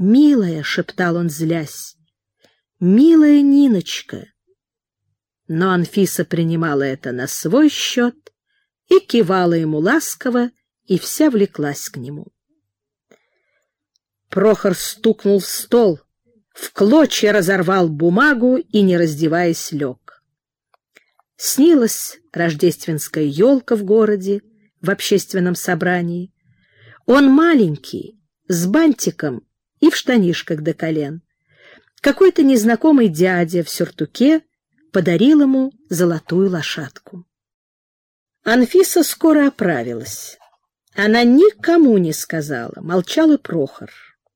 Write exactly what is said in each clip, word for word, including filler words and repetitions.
«Милая», — шептал он, злясь, — «милая Ниночка». Но Анфиса принимала это на свой счет и кивала ему ласково, и вся влеклась к нему. Прохор стукнул в стол, в клочья разорвал бумагу и, не раздеваясь, лег. Снилась рождественская елка в городе, в общественном собрании. Он маленький, с бантиком и в штанишках до колен. Какой-то незнакомый дядя в сюртуке подарил ему золотую лошадку. Анфиса скоро оправилась. Она никому не сказала, молчал и Прохор.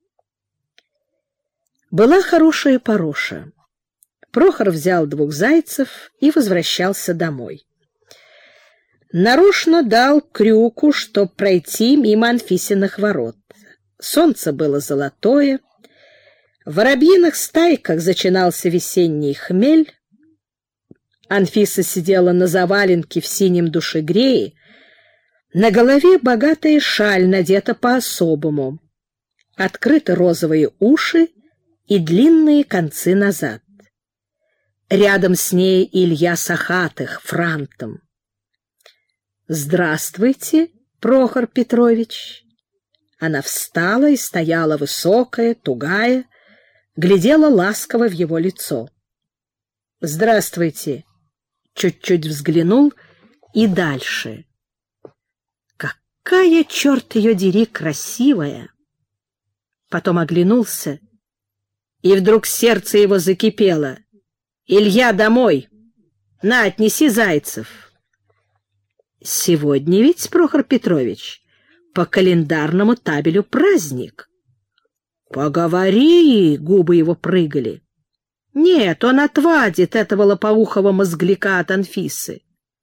Была хорошая пороша. Прохор взял двух зайцев и возвращался домой. Нарочно дал крюку, чтоб пройти мимо Анфисиных ворот. Солнце было золотое, в воробьиных стайках зачинался весенний хмель. Анфиса сидела на заваленке в синем душегрее, на голове богатая шаль надета по-особому, открыты розовые уши и длинные концы назад. Рядом с ней Илья Сахатых, франтом. «Здравствуйте, Прохор Петрович!» Она встала и стояла высокая, тугая, глядела ласково в его лицо. «Здравствуйте!» Чуть-чуть взглянул и дальше. «Какая, черт ее дери, красивая!» Потом оглянулся, и вдруг сердце его закипело. «Илья, домой! На, отнеси зайцев!» «Сегодня ведь, Прохор Петрович, по календарному табелю праздник». «Поговори!» — губы его прыгали. «Нет, он отвадит этого лопоухого мозгляка от Анфисы».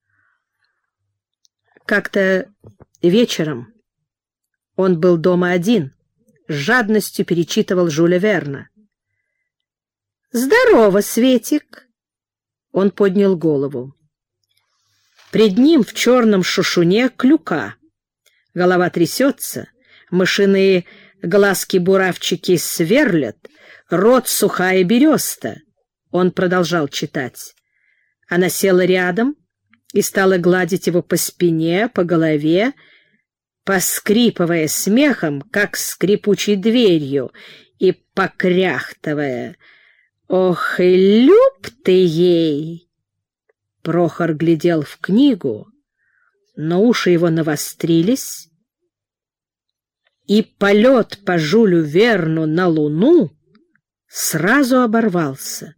Как-то вечером он был дома один, с жадностью перечитывал Жюля Верна. «Здорово, Светик!» Он поднял голову. Пред ним в черном шушуне клюка. Голова трясется, мышиные глазки-буравчики сверлят, рот сухая береста. Он продолжал читать. Она села рядом и стала гладить его по спине, по голове, поскрипывая смехом, как скрипучей дверью, и покряхтывая. «Ох, и люб ты ей!» Прохор глядел в книгу, но уши его навострились, и полет по Жюлю Верну на Луну сразу оборвался.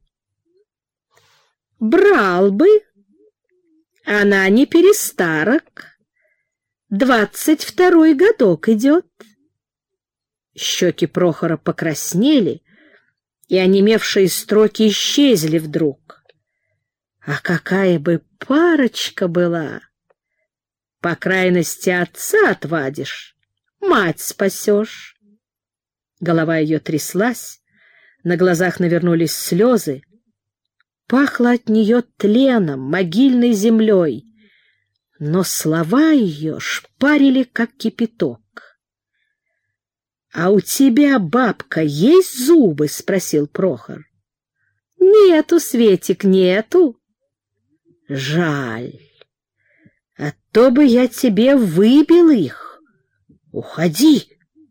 «Брал бы, она не перестарок, двадцать второй годок идет». Щеки Прохора покраснели, и онемевшие строки исчезли вдруг. А какая бы парочка была! По крайности отца отвадишь, мать спасешь. Голова ее тряслась, на глазах навернулись слезы. Пахло от нее тленом, могильной землей, но слова ее шпарили, как кипяток. «А у тебя, бабка, есть зубы?» — спросил Прохор. «Нету, Светик, нету». «Жаль, а то бы я тебе выбил их. Уходи».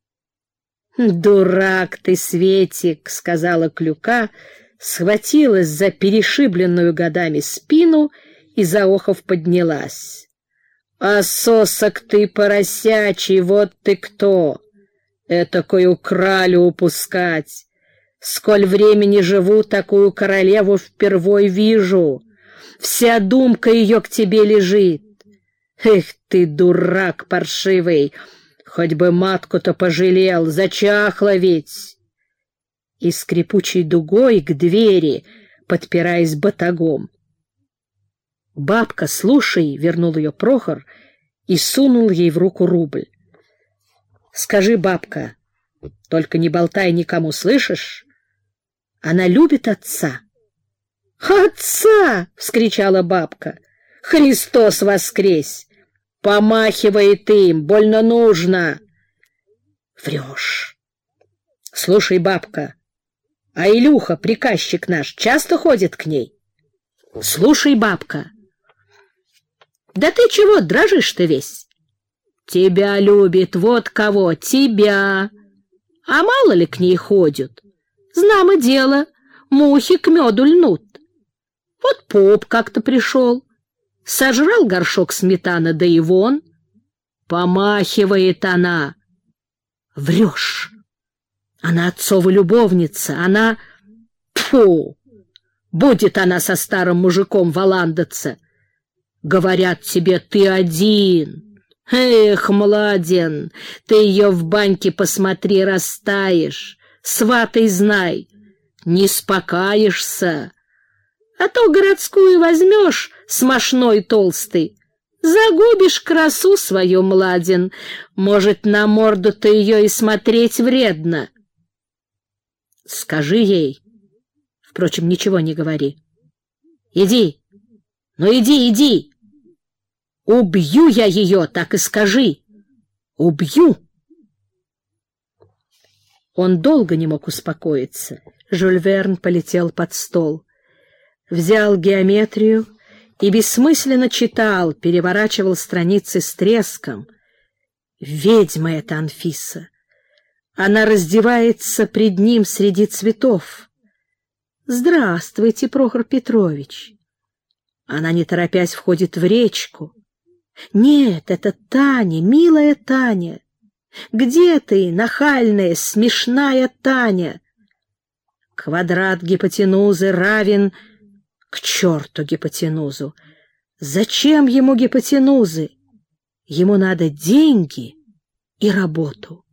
«Дурак ты, Светик», — сказала клюка, схватилась за перешибленную годами спину и, заохов, поднялась. «А сосок ты поросячий, вот ты кто! Этакую кралю упускать! Сколь времени живу, такую королеву впервой вижу! Вся думка ее к тебе лежит! Эх ты, дурак паршивый! Хоть бы матку-то пожалел, зачахла ведь!» И скрипучей дугой к двери, подпираясь батагом. «Бабка, слушай», — вернул ее Прохор и сунул ей в руку рубль. «Скажи, бабка, только не болтай никому, слышишь? Она любит отца». «Отца!» — вскричала бабка. «Христос воскресь! Помахивает им, больно нужно!» «Врешь! Слушай, бабка, а Илюха, приказчик наш, часто ходит к ней? Слушай, бабка. Да ты чего дрожишь-то весь? Тебя любит, вот кого, тебя. А мало ли к ней ходят? Знамо дело, мухи к меду льнут. Вот поп как-то пришел, сожрал горшок сметаны, да и вон. Помахивает она. Врешь. Она отцова любовница, она... Тьфу! Будет она со старым мужиком валандаться. Говорят тебе, ты один. Эх, младен, ты ее в баньке посмотри, растаешь. Сватай, знай, не спокаешься. А то городскую возьмешь, смошной толстый, загубишь красу свою, младен. Может, на морду-то ее и смотреть вредно. Скажи ей. Впрочем, ничего не говори. Иди, ну иди, иди. Убью я ее, так и скажи. Убью. Он долго не мог успокоиться. Жюль Верн полетел под стол. Взял геометрию и бессмысленно читал, переворачивал страницы с треском. Ведьма эта Анфиса. Она раздевается пред ним среди цветов. «Здравствуйте, Прохор Петрович!» Она, не торопясь, входит в речку. «Нет, это Таня, милая Таня! Где ты, нахальная, смешная Таня?» Квадрат гипотенузы равен... К черту гипотенузу! Зачем ему гипотенузы? Ему надо деньги и работу.